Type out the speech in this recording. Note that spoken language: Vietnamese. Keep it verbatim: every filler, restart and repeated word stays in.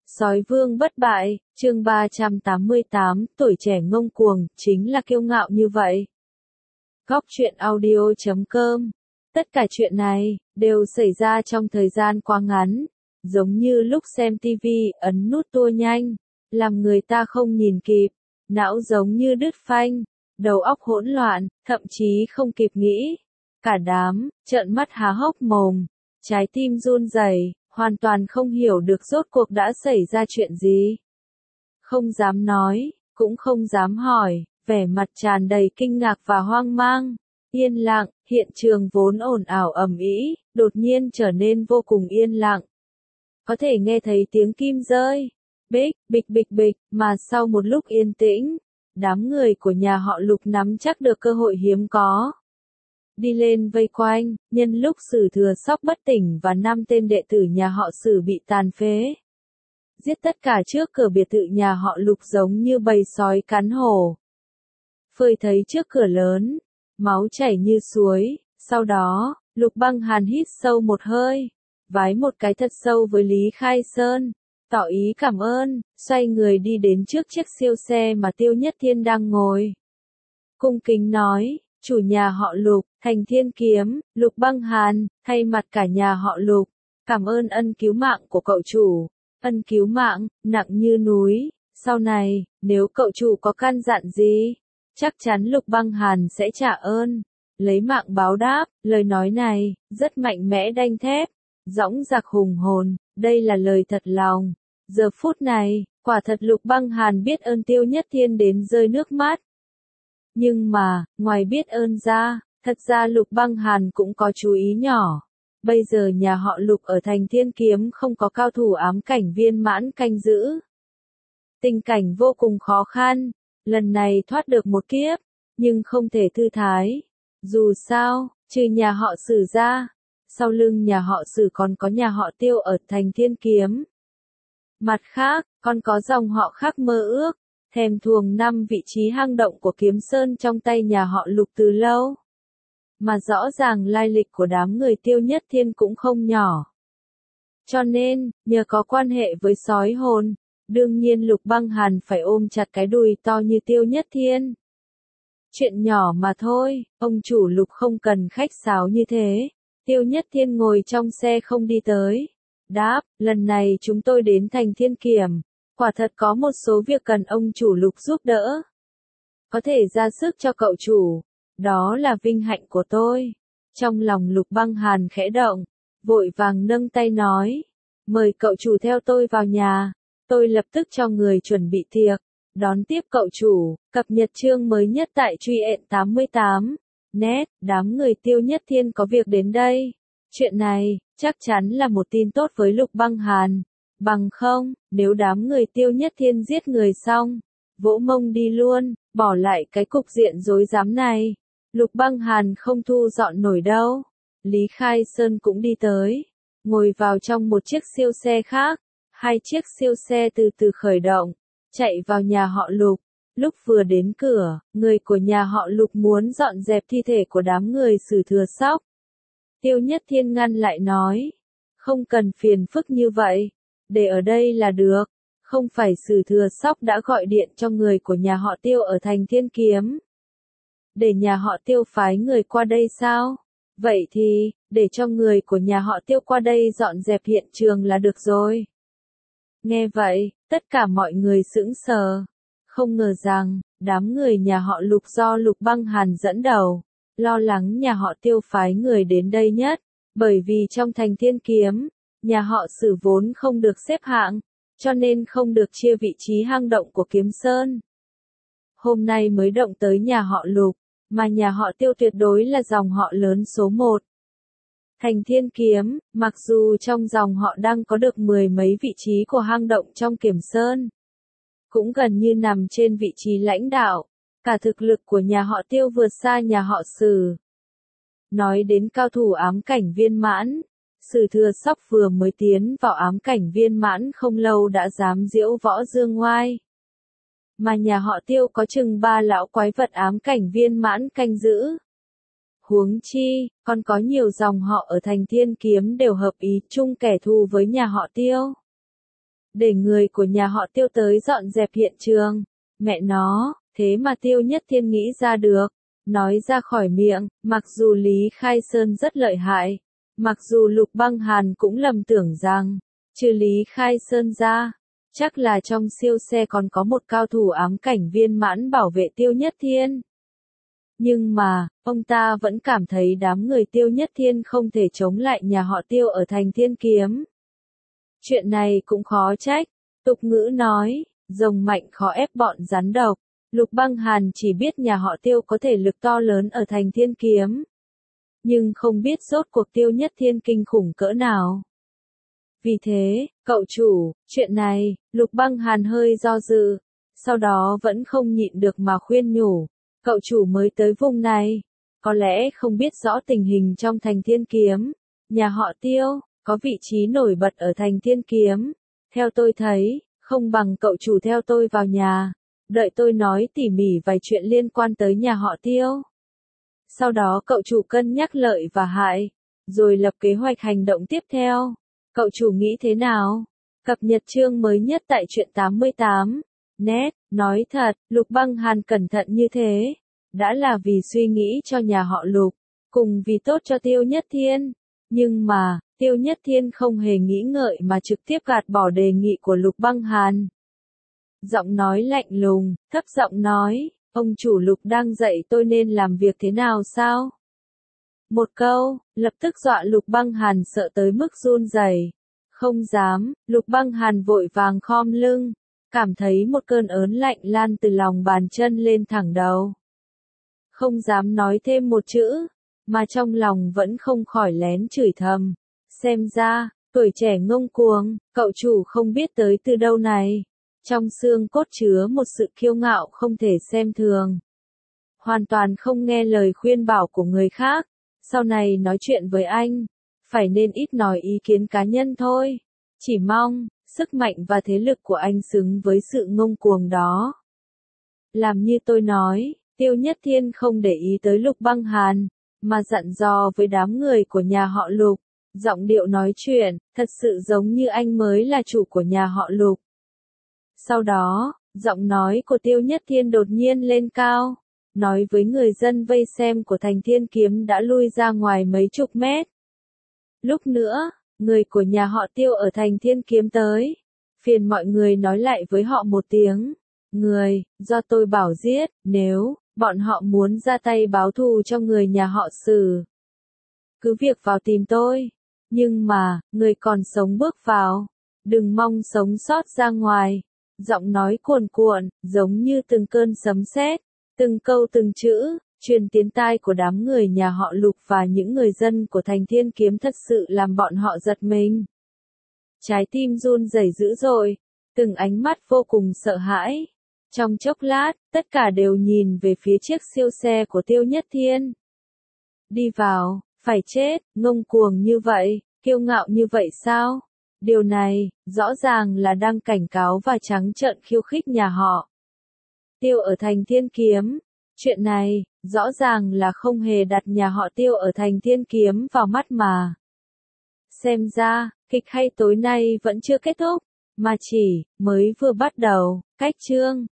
Sói vương bất bại, chương ba trăm tám mươi tám, tuổi trẻ ngông cuồng, chính là kiêu ngạo như vậy. Góc truyện audio chấm com. Tất cả chuyện này, đều xảy ra trong thời gian quá ngắn. Giống như lúc xem tivi, ấn nút tua nhanh, làm người ta không nhìn kịp, não giống như đứt phanh, đầu óc hỗn loạn, thậm chí không kịp nghĩ. Cả đám, trợn mắt há hốc mồm, trái tim run rẩy, hoàn toàn không hiểu được rốt cuộc đã xảy ra chuyện gì. Không dám nói, cũng không dám hỏi, vẻ mặt tràn đầy kinh ngạc và hoang mang. Yên lặng, hiện trường vốn ồn ào ầm ĩ, đột nhiên trở nên vô cùng yên lặng. Có thể nghe thấy tiếng kim rơi, bịch, bịch bịch bịch, mà sau một lúc yên tĩnh, đám người của nhà họ Lục nắm chắc được cơ hội hiếm có. Đi lên vây quanh, nhân lúc Sử Thừa Sóc bất tỉnh và năm tên đệ tử nhà họ Sử bị tàn phế. Giết tất cả trước cửa biệt thự nhà họ Lục giống như bầy sói cắn hổ. Phơi thấy trước cửa lớn, máu chảy như suối, sau đó, Lục Băng Hàn hít sâu một hơi, vái một cái thật sâu với Lý Khai Sơn, tỏ ý cảm ơn, xoay người đi đến trước chiếc siêu xe mà Tiêu Nhất Thiên đang ngồi. Cung kính nói, chủ nhà họ Lục, Thành Thiên Kiếm, Lục Băng Hàn, thay mặt cả nhà họ Lục, cảm ơn ân cứu mạng của cậu chủ. Ân cứu mạng, nặng như núi, sau này, nếu cậu chủ có căn dặn gì, chắc chắn Lục Băng Hàn sẽ trả ơn, lấy mạng báo đáp. Lời nói này, rất mạnh mẽ đanh thép, dõng dạc hùng hồn, đây là lời thật lòng. Giờ phút này, quả thật Lục Băng Hàn biết ơn Tiêu Nhất Thiên đến rơi nước mắt. Nhưng mà, ngoài biết ơn ra, thật ra Lục Băng Hàn cũng có chú ý nhỏ. Bây giờ nhà họ Lục ở Thành Thiên Kiếm không có cao thủ ám cảnh viên mãn canh giữ. Tình cảnh vô cùng khó khăn, lần này thoát được một kiếp, nhưng không thể thư thái. Dù sao, trừ nhà họ Sử ra, sau lưng nhà họ Sử còn có nhà họ Tiêu ở Thành Thiên Kiếm. Mặt khác, còn có dòng họ khác mơ ước, thèm thuồng năm vị trí hang động của Kiếm Sơn trong tay nhà họ Lục từ lâu. Mà rõ ràng lai lịch của đám người Tiêu Nhất Thiên cũng không nhỏ. Cho nên, nhờ có quan hệ với sói hồn, đương nhiên Lục Băng Hàn phải ôm chặt cái đùi to như Tiêu Nhất Thiên. Chuyện nhỏ mà thôi, ông chủ Lục không cần khách sáo như thế. Tiêu Nhất Thiên ngồi trong xe không đi tới. Đáp, lần này chúng tôi đến Thành Thiên Kiếm, quả thật có một số việc cần ông chủ Lục giúp đỡ. Có thể ra sức cho cậu chủ. Đó là vinh hạnh của tôi. Trong lòng Lục Băng Hàn khẽ động, vội vàng nâng tay nói, mời cậu chủ theo tôi vào nhà, tôi lập tức cho người chuẩn bị tiệc, đón tiếp cậu chủ. Cập nhật chương mới nhất tại TruyỆn tám mươi tám, net, đám người Tiêu Nhất Thiên có việc đến đây. Chuyện này, chắc chắn là một tin tốt với Lục Băng Hàn, bằng không, nếu đám người Tiêu Nhất Thiên giết người xong, vỗ mông đi luôn, bỏ lại cái cục diện rối rắm này, Lục Băng Hàn không thu dọn nổi đâu. Lý Khai Sơn cũng đi tới, ngồi vào trong một chiếc siêu xe khác, hai chiếc siêu xe từ từ khởi động, chạy vào nhà họ Lục. Lúc vừa đến cửa, người của nhà họ Lục muốn dọn dẹp thi thể của đám người Sử Thừa Sóc. Tiêu Nhất Thiên ngăn lại nói, không cần phiền phức như vậy, để ở đây là được. Không phải Sử Thừa Sóc đã gọi điện cho người của nhà họ Tiêu ở Thành Thiên Kiếm, để nhà họ Tiêu phái người qua đây sao? Vậy thì, để cho người của nhà họ Tiêu qua đây dọn dẹp hiện trường là được rồi. Nghe vậy, tất cả mọi người sững sờ. Không ngờ rằng, đám người nhà họ Lục do Lục Băng Hàn dẫn đầu, lo lắng nhà họ Tiêu phái người đến đây nhất, bởi vì trong Thành Thiên Kiếm, nhà họ Sử vốn không được xếp hạng, cho nên không được chia vị trí hang động của Kiếm Sơn. Hôm nay mới động tới nhà họ Lục, mà nhà họ Tiêu tuyệt đối là dòng họ lớn số một. Thành Thiên Kiếm, mặc dù trong dòng họ đang có được mười mấy vị trí của hang động trong Kiếm Sơn, cũng gần như nằm trên vị trí lãnh đạo, cả thực lực của nhà họ Tiêu vượt xa nhà họ Sử. Nói đến cao thủ ám cảnh viên mãn, Sử Thừa Sóc vừa mới tiến vào ám cảnh viên mãn không lâu đã dám diễu võ dương ngoai. Mà nhà họ Tiêu có chừng ba lão quái vật ám cảnh viên mãn canh giữ. Huống chi, còn có nhiều dòng họ ở Thành Thiên Kiếm đều hợp ý chung kẻ thù với nhà họ Tiêu. để người của nhà họ Tiêu tới dọn dẹp hiện trường. Mẹ nó, thế mà Tiêu Nhất Thiên nghĩ ra được, nói ra khỏi miệng, mặc dù Lý Khai Sơn rất lợi hại, mặc dù Lục Băng Hàn cũng lầm tưởng rằng, trừ Lý Khai Sơn ra, chắc là trong siêu xe còn có một cao thủ ám cảnh viên mãn bảo vệ Tiêu Nhất Thiên. Nhưng mà, ông ta vẫn cảm thấy đám người Tiêu Nhất Thiên không thể chống lại nhà họ Tiêu ở thành Thiên Kiếm. Chuyện này cũng khó trách, tục ngữ nói, rồng mạnh khó ép bọn rắn độc. Lục Băng Hàn chỉ biết nhà họ Tiêu có thể lực to lớn ở thành Thiên Kiếm, nhưng không biết rốt cuộc Tiêu Nhất Thiên kinh khủng cỡ nào. Vì thế, cậu chủ, chuyện này, Lục Băng Hàn hơi do dự, sau đó vẫn không nhịn được mà khuyên nhủ, cậu chủ mới tới vùng này, có lẽ không biết rõ tình hình trong thành Thiên Kiếm, nhà họ Tiêu, có vị trí nổi bật ở thành Thiên Kiếm, theo tôi thấy, không bằng cậu chủ theo tôi vào nhà, đợi tôi nói tỉ mỉ vài chuyện liên quan tới nhà họ Tiêu. Sau đó cậu chủ cân nhắc lợi và hại, rồi lập kế hoạch hành động tiếp theo. Cậu chủ nghĩ thế nào? Cập nhật chương mới nhất tại truyện tám mươi tám. Net, nói thật, Lục Băng Hàn cẩn thận như thế, đã là vì suy nghĩ cho nhà họ Lục, cùng vì tốt cho Tiêu Nhất Thiên. Nhưng mà, Tiêu Nhất Thiên không hề nghĩ ngợi mà trực tiếp gạt bỏ đề nghị của Lục Băng Hàn. Giọng nói lạnh lùng, thấp giọng nói, ông chủ Lục đang dạy tôi nên làm việc thế nào sao? Một câu, lập tức dọa Lục Băng Hàn sợ tới mức run rẩy. Không dám, Lục Băng Hàn vội vàng khom lưng, cảm thấy một cơn ớn lạnh lan từ lòng bàn chân lên thẳng đầu. Không dám nói thêm một chữ, mà trong lòng vẫn không khỏi lén chửi thầm. Xem ra, tuổi trẻ ngông cuồng, cậu chủ không biết tới từ đâu này. Trong xương cốt chứa một sự kiêu ngạo không thể xem thường. Hoàn toàn không nghe lời khuyên bảo của người khác. Sau này nói chuyện với anh, phải nên ít nói ý kiến cá nhân thôi. Chỉ mong, sức mạnh và thế lực của anh xứng với sự ngông cuồng đó. Làm như tôi nói, Tiêu Nhất Thiên không để ý tới Lục Băng Hàn, mà dặn dò với đám người của nhà họ Lục. Giọng điệu nói chuyện, thật sự giống như anh mới là chủ của nhà họ Lục. Sau đó, giọng nói của Tiêu Nhất Thiên đột nhiên lên cao, nói với người dân vây xem của thành Thiên Kiếm đã lui ra ngoài mấy chục mét. Lúc nữa, người của nhà họ Tiêu ở thành Thiên Kiếm tới, phiền mọi người nói lại với họ một tiếng, người, do tôi bảo giết, nếu, bọn họ muốn ra tay báo thù cho người nhà họ Sử. Cứ việc vào tìm tôi, nhưng mà, người còn sống bước vào, đừng mong sống sót ra ngoài. Giọng nói cuồn cuộn, giống như từng cơn sấm sét, từng câu từng chữ, truyền tiến tai của đám người nhà họ Lục và những người dân của thành Thiên Kiếm thật sự làm bọn họ giật mình. Trái tim run rẩy dữ dội, từng ánh mắt vô cùng sợ hãi. Trong chốc lát, tất cả đều nhìn về phía chiếc siêu xe của Tiêu Nhất Thiên. Đi vào, phải chết, ngông cuồng như vậy, kiêu ngạo như vậy sao? Điều này, rõ ràng là đang cảnh cáo và trắng trợn khiêu khích nhà họ Tiêu ở thành Thiên Kiếm. Chuyện này, rõ ràng là không hề đặt nhà họ Tiêu ở thành Thiên Kiếm vào mắt mà. Xem ra, kịch hay tối nay vẫn chưa kết thúc, mà chỉ, mới vừa bắt đầu, cách chương.